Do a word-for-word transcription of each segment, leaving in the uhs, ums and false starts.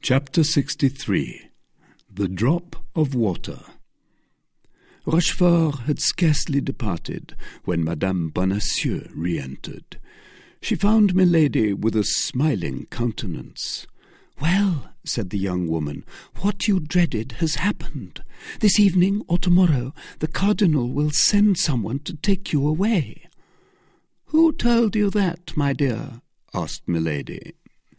Chapter sixty-three. The Drop of Water. Rochefort had scarcely departed when Madame Bonacieux re-entered. She found Milady with a smiling countenance. "Well," said the young woman, "what you dreaded has happened. This evening or tomorrow the cardinal will send someone to take you away." "Who told you that, my dear?" asked Milady.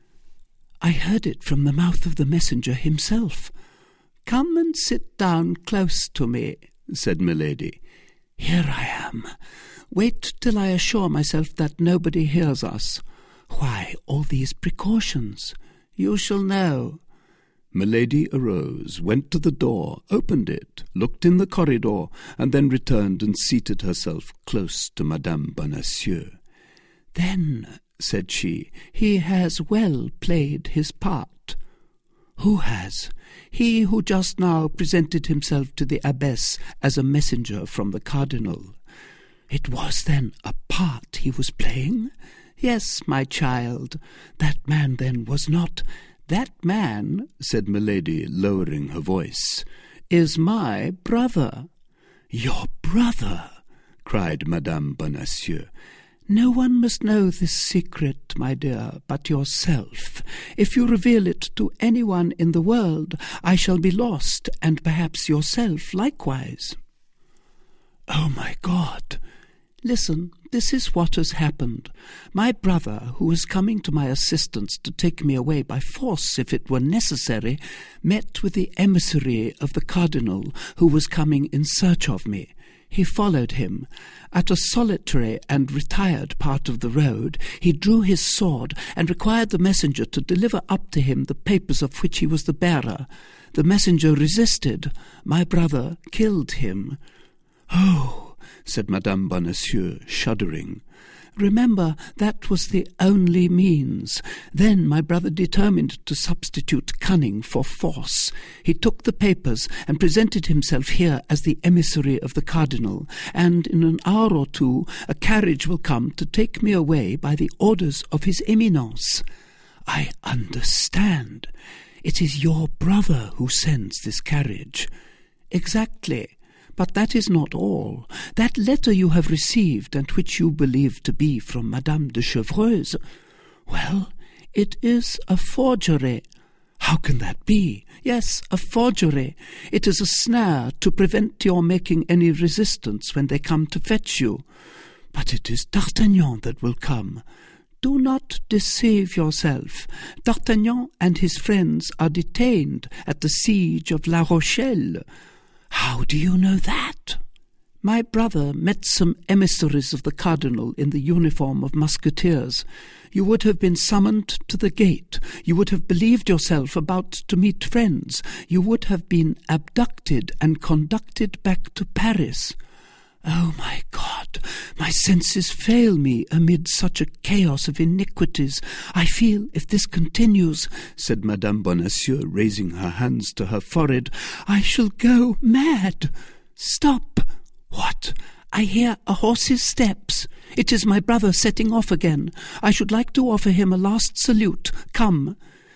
"I heard it from the mouth of the messenger himself." "Come and sit down close to me," said Milady. "Here I am. Wait till I assure myself that nobody hears us. Why all these precautions? You shall know." Milady arose, went to the door, opened it, looked in the corridor, and then returned and seated herself close to Madame Bonacieux. "Then," said she, "he has well played his part." "Who has?" "He who just now presented himself to the abbess as a messenger from the cardinal." "It was, then, a part he was playing?" "Yes, my child. That man, then, was not—" "That man," said Milady, lowering her voice, "is my brother." "Your brother!" cried Madame Bonacieux. "No one must know this secret, my dear, but yourself. If you reveal it to anyone in the world, I shall be lost, and perhaps yourself likewise." "Oh, my God!" "Listen, this is what has happened. My brother, who was coming to my assistance to take me away by force if it were necessary, met with the emissary of the cardinal, who was coming in search of me. He followed him. At a solitary and retired part of the road, he drew his sword and required the messenger to deliver up to him the papers of which he was the bearer. The messenger resisted. My brother killed him." "Oh!" said Madame Bonacieux, shuddering. "Remember, that was the only means. Then my brother determined to substitute cunning for force. He took the papers and presented himself here as the emissary of the cardinal, and in an hour or two a carriage will come to take me away by the orders of his Eminence." "I understand. It is your brother who sends this carriage." "Exactly. But that is not all. That letter you have received, and which you believe to be from Madame de Chevreuse, well, it is a forgery." "How can that be?" "Yes, a forgery. It is a snare to prevent your making any resistance when they come to fetch you." "But it is D'Artagnan that will come." "Do not deceive yourself. D'Artagnan and his friends are detained at the siege of La Rochelle." "How do you know that?" "My brother met some emissaries of the cardinal in the uniform of musketeers. You would have been summoned to the gate. You would have believed yourself about to meet friends. You would have been abducted and conducted back to Paris." "Oh, my God! My senses fail me amid such a chaos of iniquities. I feel, if this continues," said Madame Bonacieux, raising her hands to her forehead, "I shall go mad. Stop! What? I hear a horse's steps. It is my brother setting off again. I should like to offer him a last salute. Come."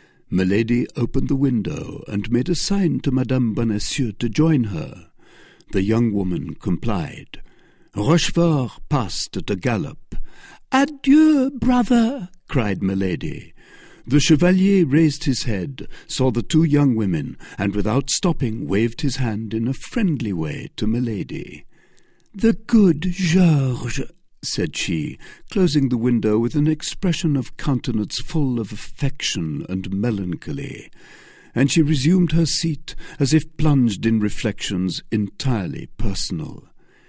Milady opened the window and made a sign to Madame Bonacieux to join her. The young woman complied. Rochefort passed at a gallop. "Adieu, brother!" cried Milady. The chevalier raised his head, saw the two young women, and without stopping waved his hand in a friendly way to Milady. "The good Georges," said she, closing the window with an expression of countenance full of affection and melancholy. And she resumed her seat as if plunged in reflections entirely personal.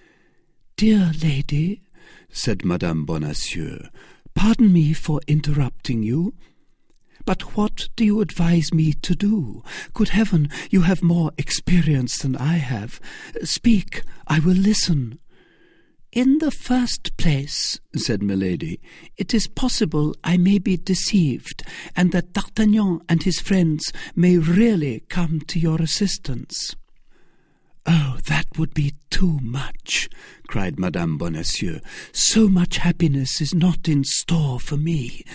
"Dear lady," said Madame Bonacieux, "pardon me for interrupting you. But what do you advise me to do? Good heaven, you have more experience than I have. Speak, I will listen." "In the first place," said Milady, "it is possible I may be deceived, and that D'Artagnan and his friends may really come to your assistance." "Oh, that would be too much," cried Madame Bonacieux. "So much happiness is not in store for me.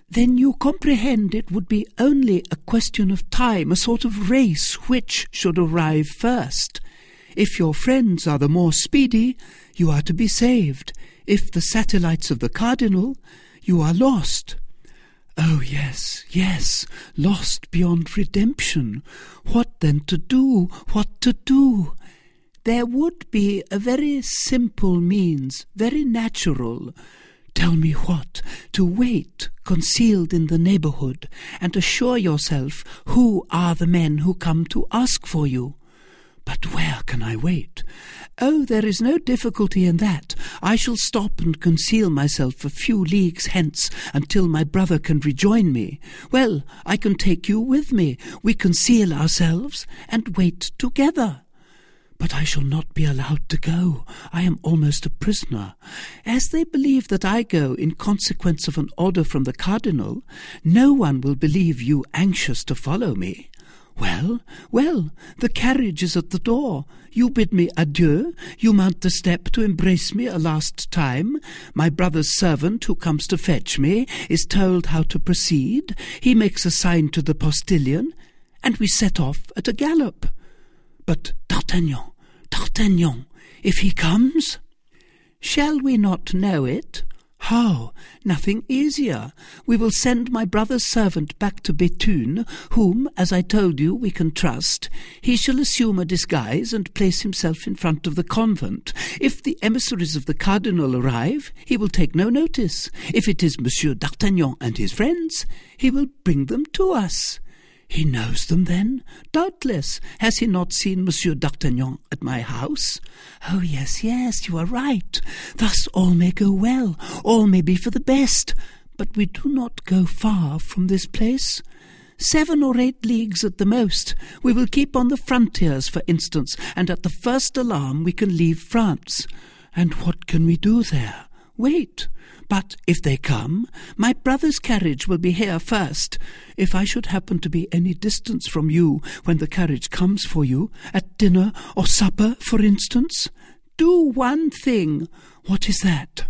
Then you comprehend it would be only a question of time, a sort of race which should arrive first. If your friends are the more speedy, you are to be saved. If the satellites of the cardinal, you are lost. Oh, yes, yes, lost beyond redemption. What then to do? What to do? There would be a very simple means, very natural. Tell me what? To wait, concealed in the neighbourhood, and assure yourself who are the men who come to ask for you. But where can I wait? Oh, there is no difficulty in that. I shall stop and conceal myself a few leagues hence until my brother can rejoin me. Well, I can take you with me. We conceal ourselves and wait together. But I shall not be allowed to go. I am almost a prisoner. As they believe that I go in consequence of an order from the cardinal, no one will believe you anxious to follow me. Well, well, the carriage is at the door. You bid me adieu. You mount the step to embrace me a last time. My brother's servant, who comes to fetch me, is told how to proceed. He makes a sign to the postilion, and we set off at a gallop. But D'Artagnan, D'Artagnan, if he comes? Shall we not know it? How? Nothing easier. We will send my brother's servant back to Béthune, whom, as I told you, we can trust. He shall assume a disguise and place himself in front of the convent. If the emissaries of the cardinal arrive, he will take no notice. If it is Monsieur D'Artagnan and his friends, he will bring them to us. He knows them, then? Doubtless. Has he not seen Monsieur D'Artagnan at my house? Oh, yes, yes, you are right. Thus all may go well, all may be for the best. But we do not go far from this place. Seven or eight leagues at the most. We will keep on the frontiers, for instance, and at the first alarm we can leave France. And what can we do there? Wait. But if they come, my brother's carriage will be here first. If I should happen to be any distance from you when the carriage comes for you, at dinner or supper, for instance, do one thing. What is that?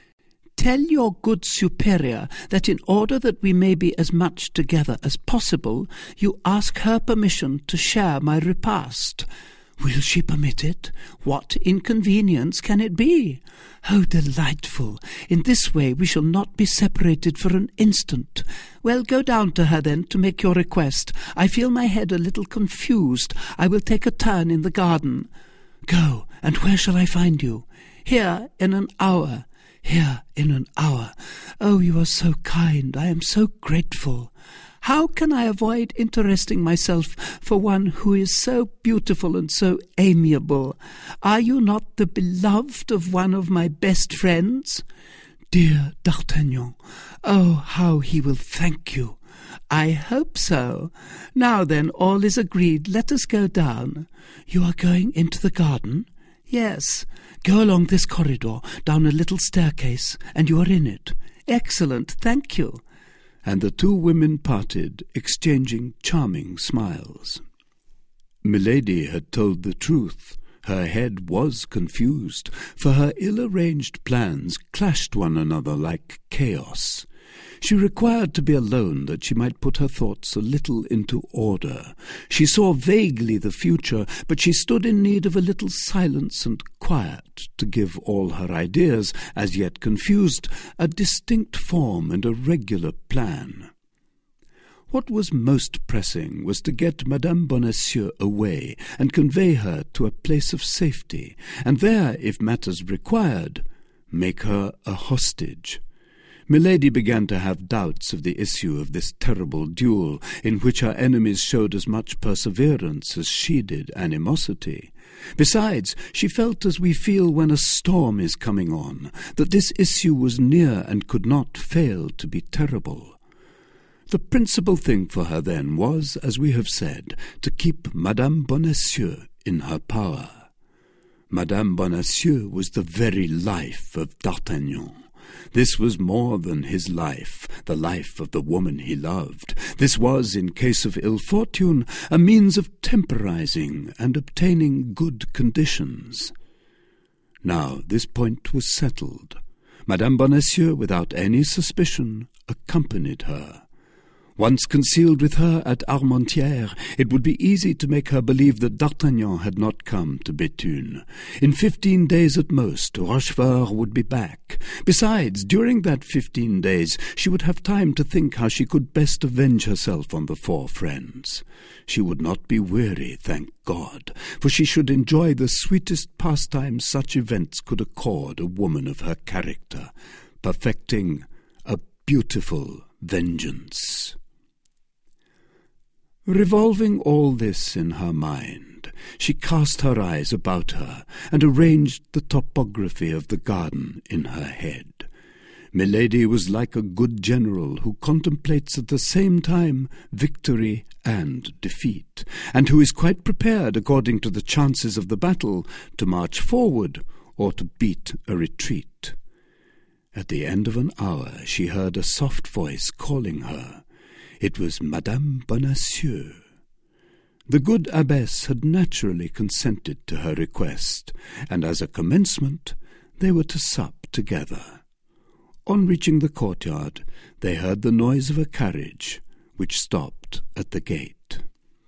Tell your good superior that in order that we may be as much together as possible, you ask her permission to share my repast. Will she permit it? What inconvenience can it be? Oh, delightful! In this way we shall not be separated for an instant. Well, go down to her then to make your request. I feel my head a little confused. I will take a turn in the garden. Go, and where shall I find you? Here in an hour. Here in an hour. Oh, you are so kind. I am so grateful. How can I avoid interesting myself for one who is so beautiful and so amiable? Are you not the beloved of one of my best friends? Dear D'Artagnan, oh, how he will thank you. I hope so. Now then, all is agreed. Let us go down. You are going into the garden? Yes. Go along this corridor, down a little staircase, and you are in it. Excellent, thank you. And the two women parted, exchanging charming smiles. Milady had told the truth. Her head was confused, for her ill-arranged plans clashed one another like chaos. She required to be alone that she might put her thoughts a little into order. She saw vaguely the future, but she stood in need of a little silence and quiet to give all her ideas, as yet confused, a distinct form and a regular plan. What was most pressing was to get Madame Bonacieux away and convey her to a place of safety, and there, if matters required, make her a hostage. Milady began to have doubts of the issue of this terrible duel, in which her enemies showed as much perseverance as she did animosity. Besides, she felt as we feel when a storm is coming on, that this issue was near and could not fail to be terrible. The principal thing for her then was, as we have said, to keep Madame Bonacieux in her power. Madame Bonacieux was the very life of D'Artagnan. This was more than his life, the life of the woman he loved. This was, in case of ill fortune, a means of temporizing and obtaining good conditions. Now this point was settled. Madame Bonacieux, without any suspicion, accompanied her. Once concealed with her at Armentières, it would be easy to make her believe that D'Artagnan had not come to Béthune. In fifteen days at most, Rochefort would be back. Besides, during that fifteen days, she would have time to think how she could best avenge herself on the four friends. She would not be weary, thank God, for she should enjoy the sweetest pastime such events could accord a woman of her character, perfecting a beautiful vengeance. Revolving all this in her mind, she cast her eyes about her and arranged the topography of the garden in her head. Milady was like a good general who contemplates at the same time victory and defeat, and who is quite prepared, according to the chances of the battle, to march forward or to beat a retreat. At the end of an hour she heard a soft voice calling her. It was Madame Bonacieux. The good abbess had naturally consented to her request, and as a commencement they were to sup together. On reaching the courtyard, they heard the noise of a carriage, which stopped at the gate.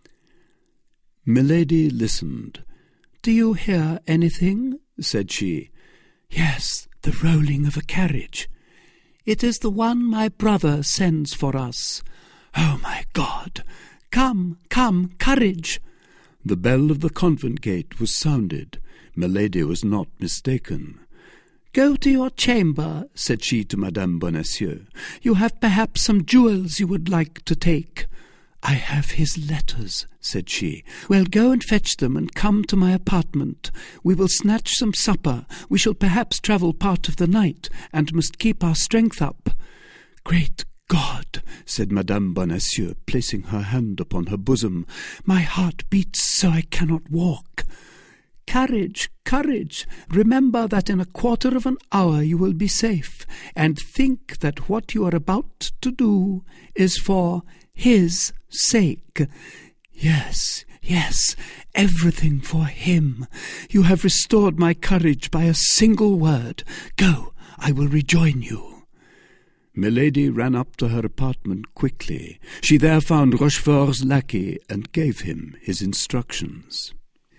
Milady listened. "Do you hear anything?" said she. "Yes, the rolling of a carriage." "It is the one my brother sends for us." "Oh, my God! Come, come, courage!" The bell of the convent gate was sounded. Milady was not mistaken. "Go to your chamber," said she to Madame Bonacieux. "You have perhaps some jewels you would like to take." "I have his letters," said she. "Well, go and fetch them and come to my apartment. We will snatch some supper. We shall perhaps travel part of the night, and must keep our strength up." "Great God!" said Madame Bonacieux, placing her hand upon her bosom. "My heart beats so I cannot walk." "Courage, courage! Remember that in a quarter of an hour you will be safe, and think that what you are about to do is for his sake." "Yes, yes, everything for him. You have restored my courage by a single word. Go, I will rejoin you." Milady ran up to her apartment quickly. She there found Rochefort's lackey and gave him his instructions.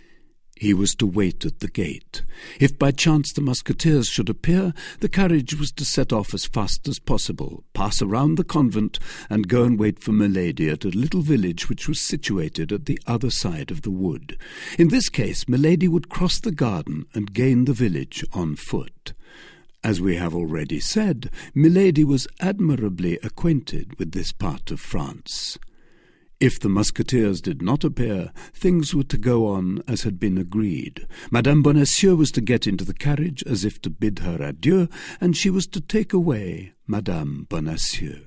He was to wait at the gate. If by chance the musketeers should appear, the carriage was to set off as fast as possible, pass around the convent, and go and wait for Milady at a little village which was situated at the other side of the wood. In this case, Milady would cross the garden and gain the village on foot. As we have already said, Milady was admirably acquainted with this part of France. If the musketeers did not appear, things were to go on as had been agreed. Madame Bonacieux was to get into the carriage as if to bid her adieu, and she was to take away Madame Bonacieux.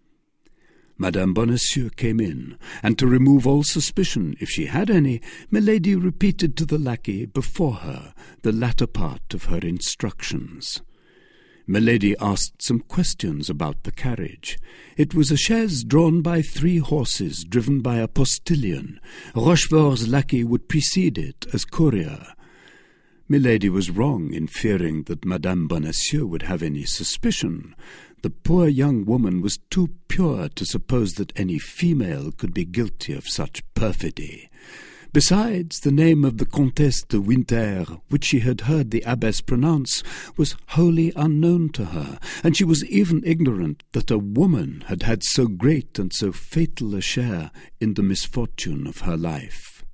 Madame Bonacieux came in, and to remove all suspicion, if she had any, Milady repeated to the lackey before her the latter part of her instructions. Milady asked some questions about the carriage. It was a chaise drawn by three horses, driven by a postilion. Rochefort's lackey would precede it as courier. Milady was wrong in fearing that Madame Bonacieux would have any suspicion. The poor young woman was too pure to suppose that any female could be guilty of such perfidy. Besides, the name of the Comtesse de Winter, which she had heard the abbess pronounce, was wholly unknown to her, and she was even ignorant that a woman had had so great and so fatal a share in the misfortune of her life.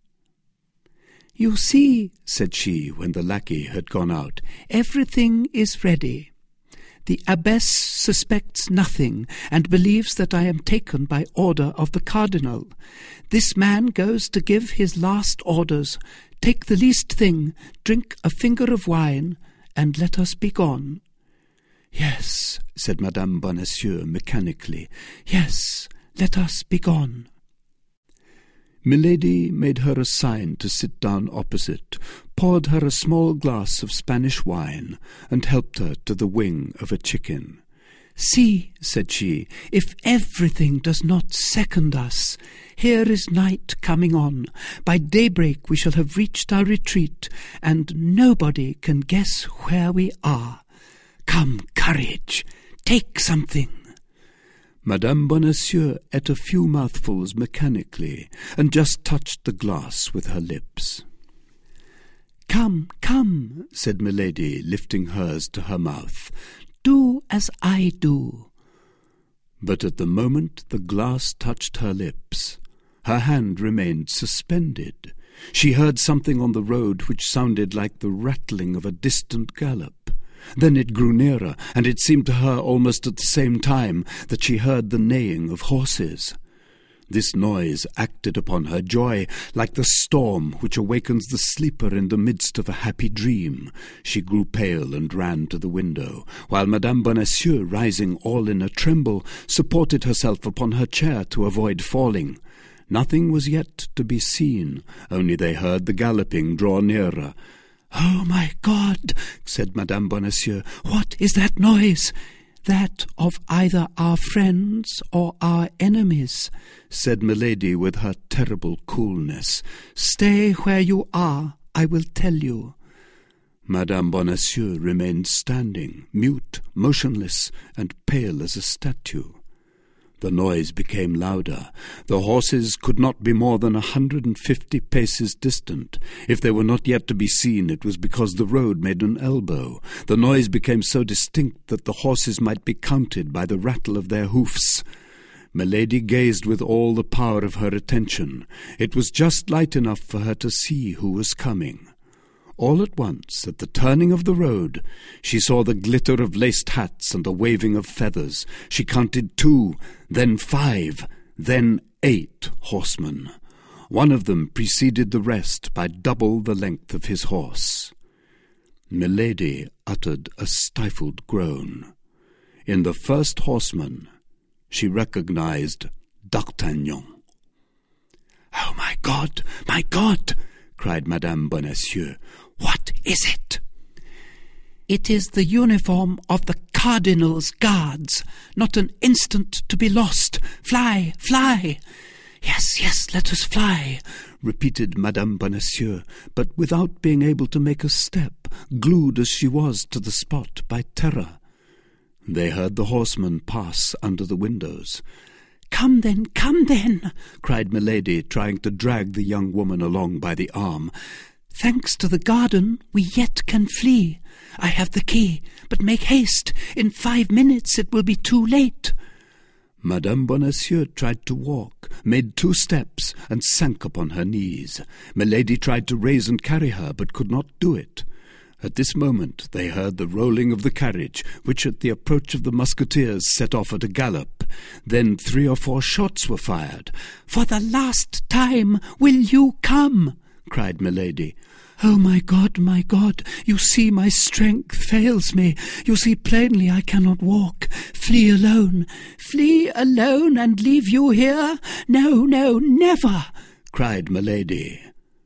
"You see," said she, when the lackey had gone out, "everything is ready. The abbess suspects nothing, and believes that I am taken by order of the cardinal. This man goes to give his last orders. Take the least thing, drink a finger of wine, and let us be gone." "Yes," said Madame Bonacieux mechanically. "Yes, let us be gone." Milady made her a sign to sit down opposite, poured her a small glass of Spanish wine, and helped her to the wing of a chicken. "See," said she, "if everything does not second us. Here is night coming on. By daybreak we shall have reached our retreat, and nobody can guess where we are. Come, courage, take something." Madame Bonacieux ate a few mouthfuls mechanically, and just touched the glass with her lips. "Come, come," said Milady, lifting hers to her mouth. "Do as I do." But at the moment the glass touched her lips, her hand remained suspended. She heard something on the road which sounded like the rattling of a distant gallop. Then it grew nearer, and it seemed to her almost at the same time that she heard the neighing of horses. This noise acted upon her joy like the storm which awakens the sleeper in the midst of a happy dream. She grew pale and ran to the window, while Madame Bonacieux, rising all in a tremble, supported herself upon her chair to avoid falling. Nothing was yet to be seen, only they heard the galloping draw nearer. "Oh, my God!" said Madame Bonacieux. "What is that noise?" "That of either our friends or our enemies," said Milady with her terrible coolness. "Stay where you are, I will tell you." Madame Bonacieux remained standing, mute, motionless, and pale as a statue. The noise became louder. The horses could not be more than a hundred and fifty paces distant. If they were not yet to be seen, it was because the road made an elbow. The noise became so distinct that the horses might be counted by the rattle of their hoofs. Milady gazed with all the power of her attention. It was just light enough for her to see who was coming. All at once, at the turning of the road, she saw the glitter of laced hats and the waving of feathers. She counted two, then five, then eight horsemen. One of them preceded the rest by double the length of his horse. Milady uttered a stifled groan. In the first horseman, she recognized D'Artagnan. "Oh, my God, my God!" cried Madame Bonacieux. "What is it?" "It is the uniform of the Cardinal's guards. Not an instant to be lost. Fly, fly!" "Yes, yes, let us fly," repeated Madame Bonacieux, but without being able to make a step, glued as she was to the spot by terror. They heard the horsemen pass under the windows. "Come then, come then," cried Milady, trying to drag the young woman along by the arm. "Thanks to the garden, we yet can flee. I have the key, but make haste. In five minutes it will be too late." Madame Bonacieux tried to walk, made two steps, and sank upon her knees. Milady tried to raise and carry her, but could not do it. At this moment they heard the rolling of the carriage, which at the approach of the musketeers set off at a gallop. Then three or four shots were fired. "For the last time, will you come?" cried Milady. "Oh, my God, my God, you see my strength fails me. You see plainly I cannot walk. Flee alone. Flee alone and leave you here? No, no, never!" cried Milady.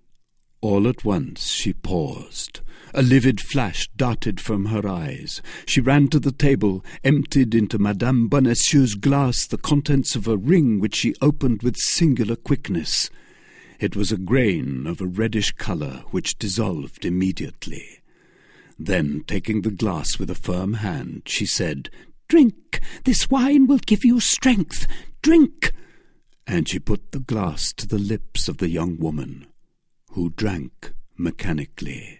All at once she paused. A livid flash darted from her eyes. She ran to the table, emptied into Madame Bonacieux's glass the contents of a ring which she opened with singular quickness. It was a grain of a reddish colour which dissolved immediately. Then, taking the glass with a firm hand, she said, "Drink! This wine will give you strength. Drink!" And she put the glass to the lips of the young woman, who drank mechanically.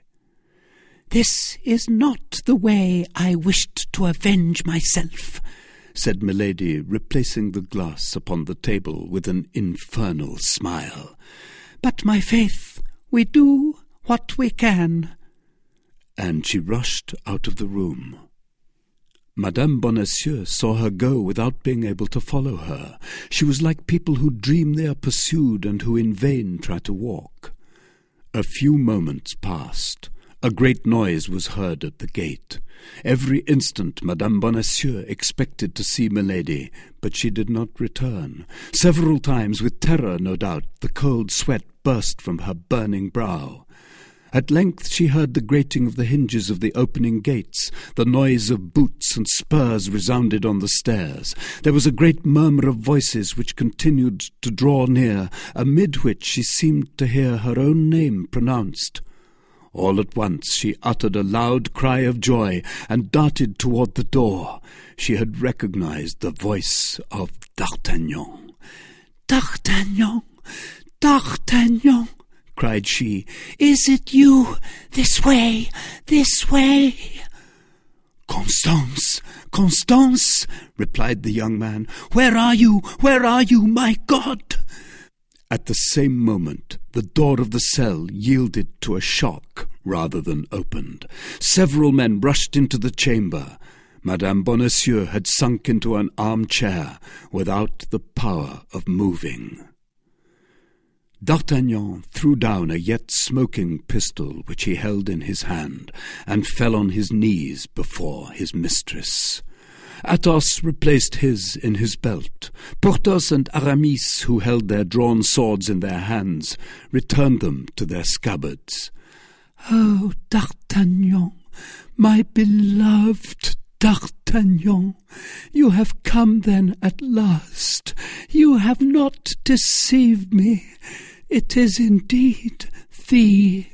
"This is not the way I wished to avenge myself," said Milady, replacing the glass upon the table with an infernal smile. "But, my faith, we do what we can." And she rushed out of the room. Madame Bonacieux saw her go without being able to follow her. She was like people who dream they are pursued and who in vain try to walk. A few moments passed. A great noise was heard at the gate. Every instant Madame Bonacieux expected to see Milady, but she did not return. Several times, with terror no doubt, the cold sweat burst from her burning brow. At length she heard the grating of the hinges of the opening gates. The noise of boots and spurs resounded on the stairs. There was a great murmur of voices which continued to draw near, amid which she seemed to hear her own name pronounced. All at once she uttered a loud cry of joy and darted toward the door. She had recognized the voice of D'Artagnan. "D'Artagnan! D'Artagnan!" cried she. "Is it you? This way! This way!" "Constance! Constance!" replied the young man. "Where are you? Where are you, my God?" At the same moment, the door of the cell yielded to a shock rather than opened. Several men rushed into the chamber. Madame Bonacieux had sunk into an armchair without the power of moving. D'Artagnan threw down a yet smoking pistol which he held in his hand, and fell on his knees before his mistress. Athos replaced his in his belt. Porthos and Aramis, who held their drawn swords in their hands, returned them to their scabbards. "Oh, D'Artagnan, my beloved D'Artagnan, you have come then at last. You have not deceived me. It is indeed thee."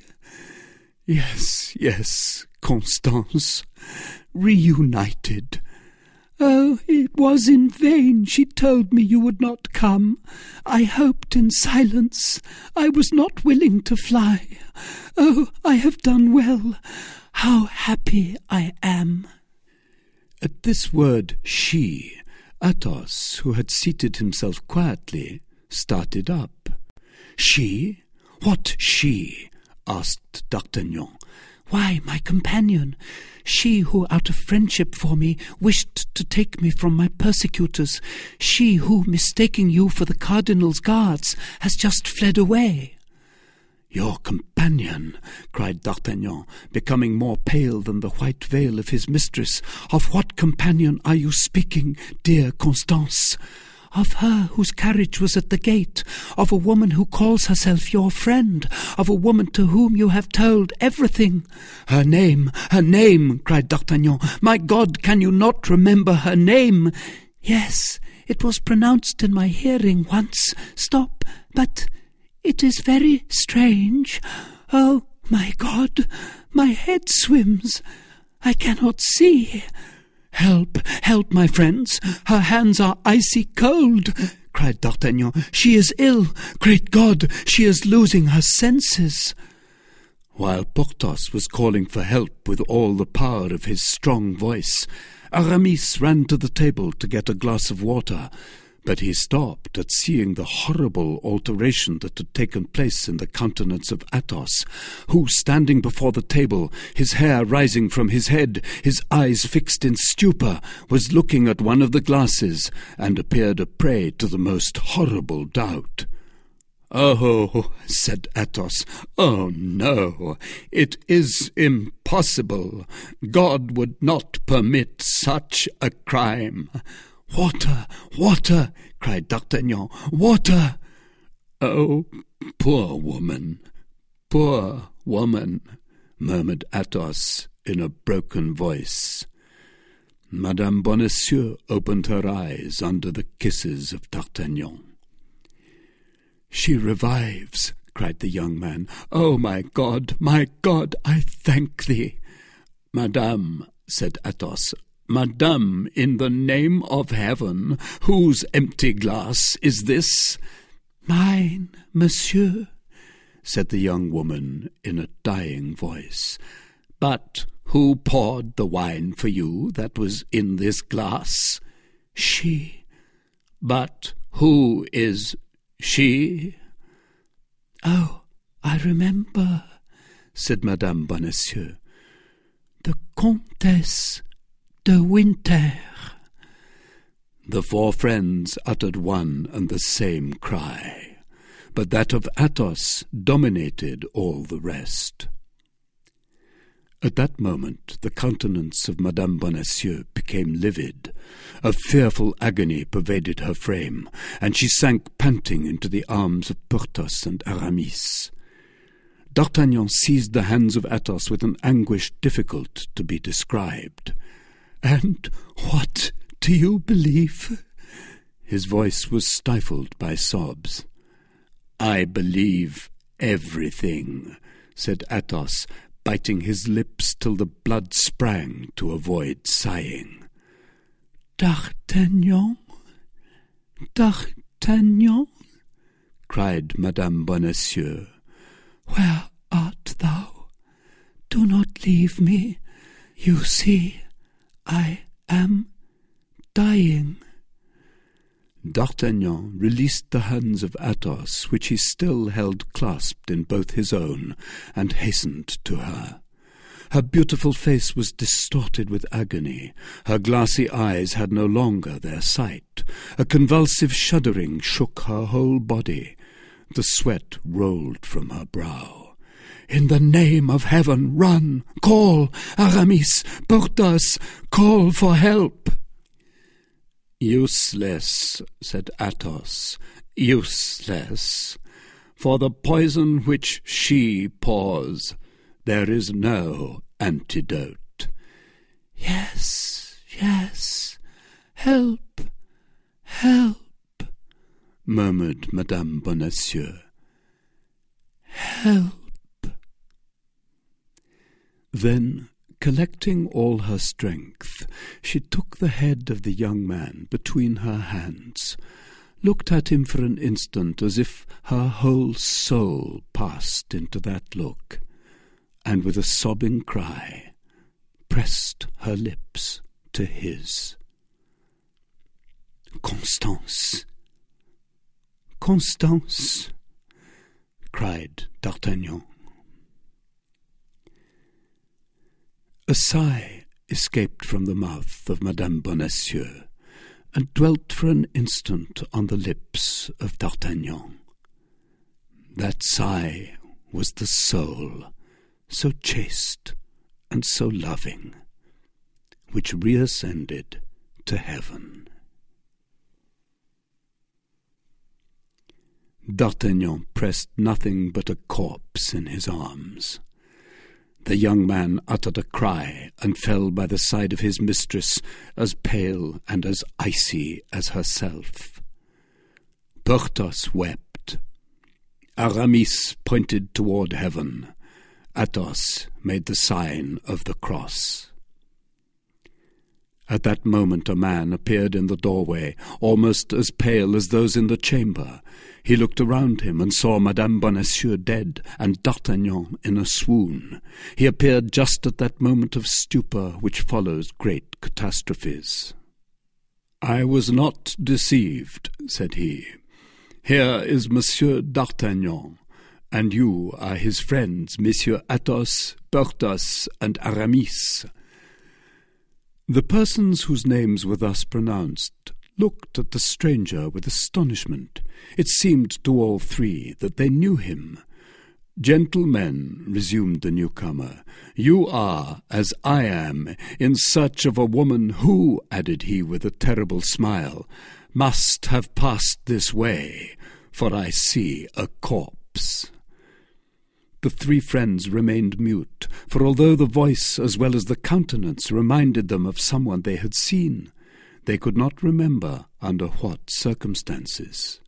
"Yes, yes, Constance, reunited." "Oh, it was in vain she told me you would not come. I hoped in silence. I was not willing to fly. Oh, I have done well. How happy I am." At this word she, Athos, who had seated himself quietly, started up. "She? What she?" asked D'Artagnan. "Why, my companion, she who out of friendship for me wished to take me from my persecutors, she who, mistaking you for the cardinal's guards, has just fled away." "Your companion!" cried D'Artagnan, becoming more pale than the white veil of his mistress. "Of what companion are you speaking, dear Constance?" "Of her whose carriage was at the gate, of a woman who calls herself your friend, of a woman to whom you have told everything." "Her name, her name!" cried D'Artagnan. "My God, can you not remember her name?" "Yes, it was pronounced in my hearing once. Stop, but it is very strange. Oh, my God, my head swims. I cannot see." "Help, help, my friends! Her hands are icy cold!" cried D'Artagnan. "She is ill! Great God, she is losing her senses!" While Porthos was calling for help with all the power of his strong voice, Aramis ran to the table to get a glass of water, but he stopped at seeing the horrible alteration that had taken place in the countenance of Athos, who, standing before the table, his hair rising from his head, his eyes fixed in stupor, was looking at one of the glasses, and appeared a prey to the most horrible doubt. "Oh," said Athos, "oh no, it is impossible. God would not permit such a crime." "Water, water!" cried D'Artagnan. "Water!" "Oh, poor woman, poor woman!" murmured Athos in a broken voice. Madame Bonacieux opened her eyes under the kisses of D'Artagnan. "She revives!" cried the young man. "Oh, my God, my God, I thank thee!" "Madame," said Athos, "Madame, in the name of heaven, whose empty glass is this?" "Mine, monsieur," said the young woman in a dying voice. "But who poured the wine for you that was in this glass?" "She." "But who is she?" "Oh, I remember," said Madame Bonacieux. "The Comtesse de Winter." The four friends uttered one and the same cry, but that of Athos dominated all the rest. At that moment the countenance of Madame Bonacieux became livid. A fearful agony pervaded her frame, and she sank panting into the arms of Porthos and Aramis. D'Artagnan seized the hands of Athos with an anguish difficult to be described. "And what do you believe?" His voice was stifled by sobs. "I believe everything," said Athos, biting his lips till the blood sprang to avoid sighing. "D'Artagnan, D'Artagnan," cried Madame Bonacieux, "where art thou? Do not leave me. You see, I am dying." D'Artagnan released the hands of Athos, which he still held clasped in both his own, and hastened to her. Her beautiful face was distorted with agony. Her glassy eyes had no longer their sight. A convulsive shuddering shook her whole body. The sweat rolled from her brow. "In the name of heaven, run! Call! Aramis! Porthos! Call for help!" "Useless," said Athos, "useless. For the poison which she pours, there is no antidote." "Yes, yes, help, help," murmured Madame Bonacieux. "Help." Then, collecting all her strength, she took the head of the young man between her hands, looked at him for an instant as if her whole soul passed into that look, and with a sobbing cry pressed her lips to his. "Constance! Constance!" cried D'Artagnan. A sigh escaped from the mouth of Madame Bonacieux, and dwelt for an instant on the lips of D'Artagnan. That sigh was the soul, so chaste and so loving, which reascended to heaven. D'Artagnan pressed nothing but a corpse in his arms. The young man uttered a cry and fell by the side of his mistress, as pale and as icy as herself. Porthos wept. Aramis pointed toward heaven. Athos made the sign of the cross. At that moment a man appeared in the doorway, almost as pale as those in the chamber. He looked around him and saw Madame Bonacieux dead, and D'Artagnan in a swoon. He appeared just at that moment of stupor which follows great catastrophes. "I was not deceived," said he. "Here is Monsieur D'Artagnan, and you are his friends, Messieurs Athos, Porthos, and Aramis." The persons whose names were thus pronounced looked at the stranger with astonishment. It seemed to all three that they knew him. "Gentlemen," resumed the newcomer, "you are, as I am, in search of a woman who," added he with a terrible smile, "must have passed this way, for I see a corpse." The three friends remained mute, for although the voice as well as the countenance reminded them of someone they had seen, they could not remember under what circumstances.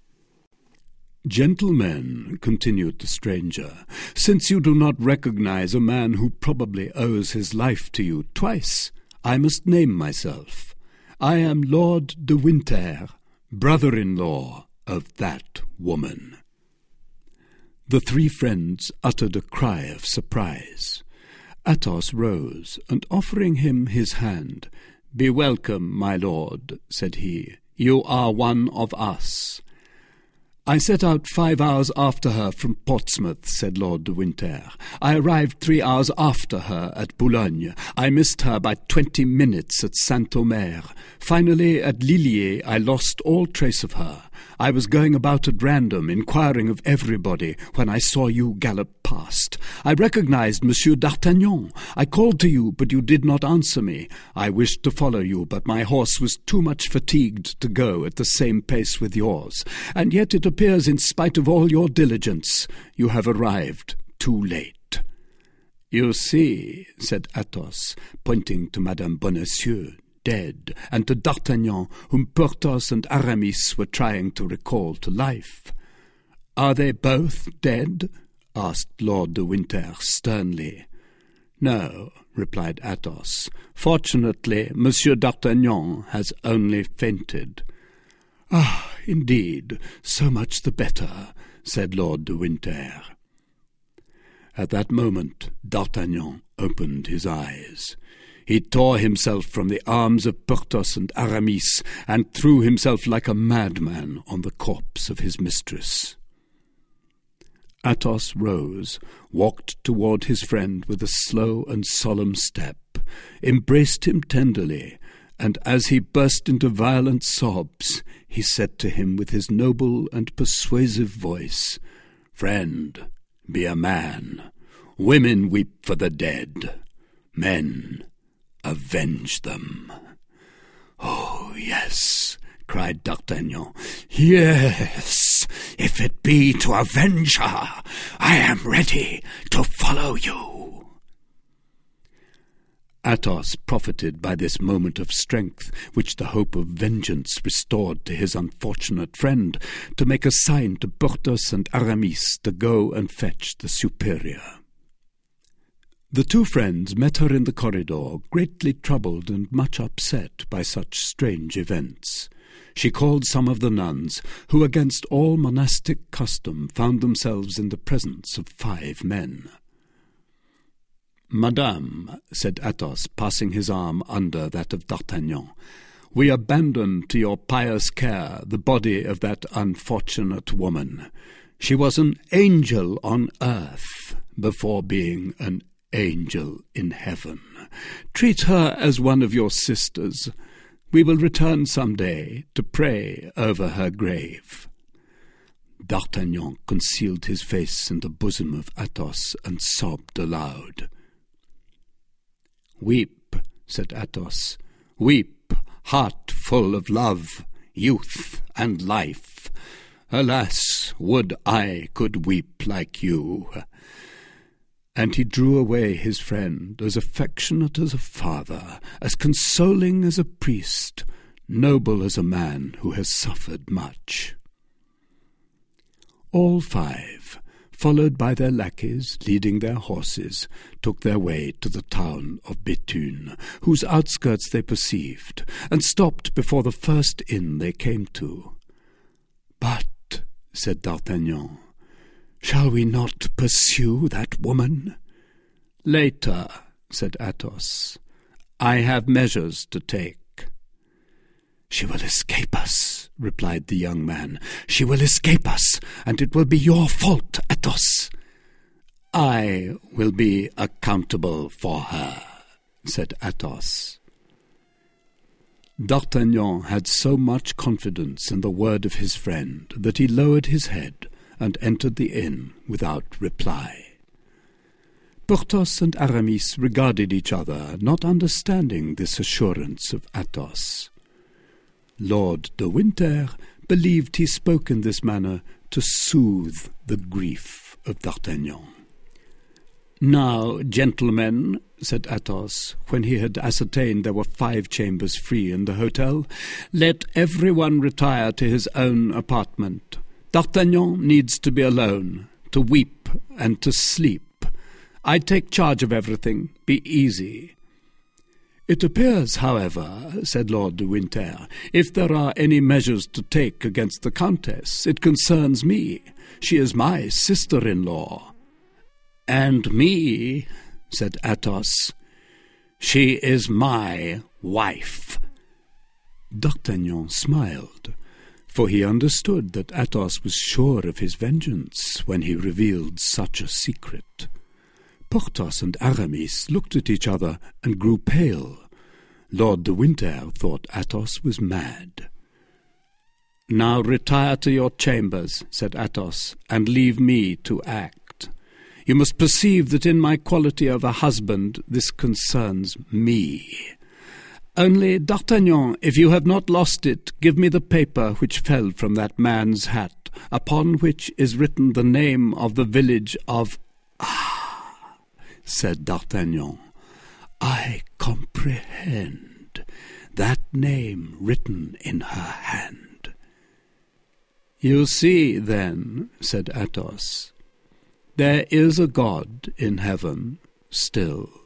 "Gentlemen," continued the stranger, "since you do not recognize a man who probably owes his life to you twice, I must name myself. I am Lord de Winter, brother-in-law of that woman." The three friends uttered a cry of surprise. Athos rose, and offering him his hand, "Be welcome, my lord," said he. "You are one of us." "I set out five hours after her from Portsmouth," said Lord de Winter. "I arrived three hours after her at Boulogne. I missed her by twenty minutes at Saint-Omer. Finally, at Lilliers, I lost all trace of her. I was going about at random, inquiring of everybody, when I saw you gallop past. I recognized Monsieur D'Artagnan. I called to you, but you did not answer me. I wished to follow you, but my horse was too much fatigued to go at the same pace with yours. And yet it appears, in spite of all your diligence, you have arrived too late." "You see," said Athos, pointing to Madame Bonacieux, dead, and to D'Artagnan, whom Porthos and Aramis were trying to recall to life. "Are they both dead?" asked Lord de Winter sternly. "No," replied Athos. "Fortunately, Monsieur d'Artagnan has only fainted." "Ah, indeed, so much the better," said Lord de Winter. At that moment D'Artagnan opened his eyes. He tore himself from the arms of Porthos and Aramis, and threw himself like a madman on the corpse of his mistress. Athos rose, walked toward his friend with a slow and solemn step, embraced him tenderly, and as he burst into violent sobs, he said to him with his noble and persuasive voice, "Friend, be a man. Women weep for the dead. Men, avenge them." "Oh, yes," cried D'Artagnan. "Yes, if it be to avenge her, I am ready to follow you." Athos profited by this moment of strength, which the hope of vengeance restored to his unfortunate friend, to make a sign to Porthos and Aramis to go and fetch the superior. The two friends met her in the corridor, greatly troubled and much upset by such strange events. She called some of the nuns, who against all monastic custom found themselves in the presence of five men. "Madame," said Athos, passing his arm under that of D'Artagnan, "we abandon to your pious care the body of that unfortunate woman. She was an angel on earth before being an angel in heaven. Treat her as one of your sisters. We will return some day to pray over her grave." D'Artagnan concealed his face in the bosom of Athos and sobbed aloud. "Weep," said Athos, "weep, heart full of love, youth, and life. Alas, would I could weep like you." And he drew away his friend, as affectionate as a father, as consoling as a priest, noble as a man who has suffered much. All five, followed by their lackeys leading their horses, took their way to the town of Béthune, whose outskirts they perceived, and stopped before the first inn they came to. "But," said D'Artagnan, "shall we not pursue that woman?" "Later," said Athos. "I have measures to take." "She will escape us," replied the young man. "She will escape us, and it will be your fault, Athos." "I will be accountable for her," said Athos. D'Artagnan had so much confidence in the word of his friend that he lowered his head and entered the inn without reply. Porthos and Aramis regarded each other, not understanding this assurance of Athos. Lord de Winter believed he spoke in this manner to soothe the grief of D'Artagnan. "Now, gentlemen," said Athos, when he had ascertained there were five chambers free in the hotel, "let every one retire to his own apartment. D'Artagnan needs to be alone, to weep and to sleep. I take charge of everything. Be easy." "It appears, however," said Lord de Winter, "if there are any measures to take against the Countess, it concerns me. She is my sister-in-law." "And me," said Athos. "She is my wife." D'Artagnan smiled, for he understood that Athos was sure of his vengeance when he revealed such a secret. Porthos and Aramis looked at each other and grew pale. Lord de Winter thought Athos was mad. "Now retire to your chambers," said Athos, "and leave me to act. You must perceive that in my quality of a husband this concerns me. Only, D'Artagnan, if you have not lost it, give me the paper which fell from that man's hat, upon which is written the name of the village of—" "Ah," said D'Artagnan, "I comprehend. That name written in her hand." "You see, then," said Athos. There is a God in heaven still.